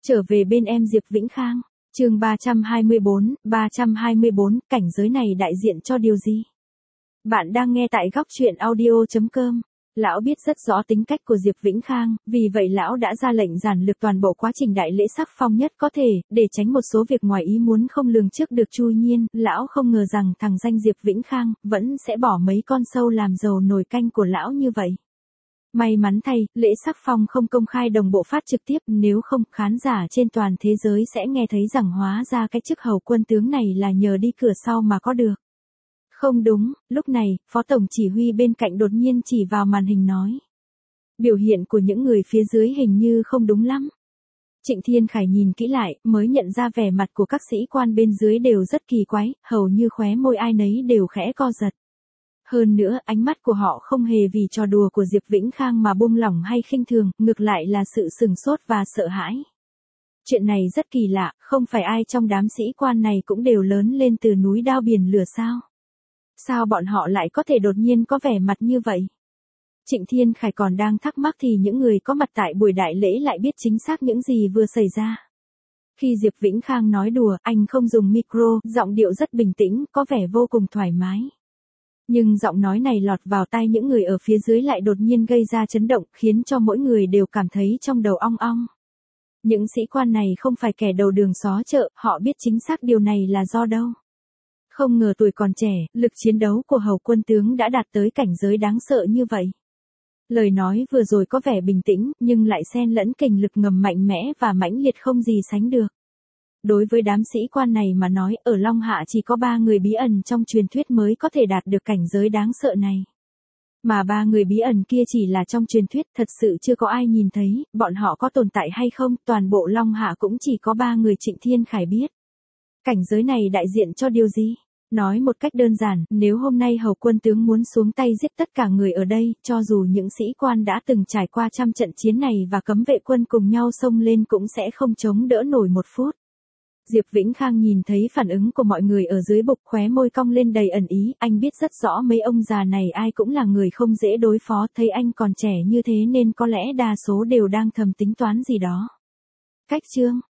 Trở về bên em Diệp Vĩnh Khang, chương 324, cảnh giới này đại diện cho điều gì? Bạn đang nghe tại góc truyện audio.com. Lão biết rất rõ tính cách của Diệp Vĩnh Khang, vì vậy lão đã ra lệnh giản lược toàn bộ quá trình đại lễ sắc phong nhất có thể, để tránh một số việc ngoài ý muốn không lường trước được. Chui nhiên, lão không ngờ rằng thằng danh Diệp Vĩnh Khang vẫn sẽ bỏ mấy con sâu làm dầu nồi canh của lão như vậy. May mắn thay, lễ sắc phong không công khai đồng bộ phát trực tiếp, nếu không, khán giả trên toàn thế giới sẽ nghe thấy rằng hóa ra cái chức hầu quân tướng này là nhờ đi cửa sau mà có được. Không đúng, lúc này, Phó Tổng Chỉ huy bên cạnh đột nhiên chỉ vào màn hình nói. Biểu hiện của những người phía dưới hình như không đúng lắm. Trịnh Thiên Khải nhìn kỹ lại, mới nhận ra vẻ mặt của các sĩ quan bên dưới đều rất kỳ quái, hầu như khóe môi ai nấy đều khẽ co giật. Hơn nữa, ánh mắt của họ không hề vì trò đùa của Diệp Vĩnh Khang mà buông lỏng hay khinh thường, ngược lại là sự sừng sốt và sợ hãi. Chuyện này rất kỳ lạ, không phải ai trong đám sĩ quan này cũng đều lớn lên từ núi đao biển lửa sao? Sao bọn họ lại có thể đột nhiên có vẻ mặt như vậy? Trịnh Thiên Khải còn đang thắc mắc thì những người có mặt tại buổi đại lễ lại biết chính xác những gì vừa xảy ra. Khi Diệp Vĩnh Khang nói đùa, anh không dùng micro, giọng điệu rất bình tĩnh, có vẻ vô cùng thoải mái. Nhưng giọng nói này lọt vào tai những người ở phía dưới lại đột nhiên gây ra chấn động, khiến cho mỗi người đều cảm thấy trong đầu ong ong. Những sĩ quan này không phải kẻ đầu đường xó chợ, họ biết chính xác điều này là do đâu. Không ngờ tuổi còn trẻ, lực chiến đấu của hầu quân tướng đã đạt tới cảnh giới đáng sợ như vậy. Lời nói vừa rồi có vẻ bình tĩnh, nhưng lại xen lẫn kình lực ngầm mạnh mẽ và mãnh liệt không gì sánh được. Đối với đám sĩ quan này mà nói, ở Long Hạ chỉ có 3 người bí ẩn trong truyền thuyết mới có thể đạt được cảnh giới đáng sợ này. Mà 3 người bí ẩn kia chỉ là trong truyền thuyết, thật sự chưa có ai nhìn thấy, bọn họ có tồn tại hay không, toàn bộ Long Hạ cũng chỉ có 3 người Trịnh Thiên Khải biết. Cảnh giới này đại diện cho điều gì? Nói một cách đơn giản, nếu hôm nay hầu quân tướng muốn xuống tay giết tất cả người ở đây, cho dù những sĩ quan đã từng trải qua trăm trận chiến này và cấm vệ quân cùng nhau xông lên cũng sẽ không chống đỡ nổi một phút. Diệp Vĩnh Khang nhìn thấy phản ứng của mọi người ở dưới bục, khóe môi cong lên đầy ẩn ý, anh biết rất rõ mấy ông già này ai cũng là người không dễ đối phó, thấy anh còn trẻ như thế nên có lẽ đa số đều đang thầm tính toán gì đó. Cách chương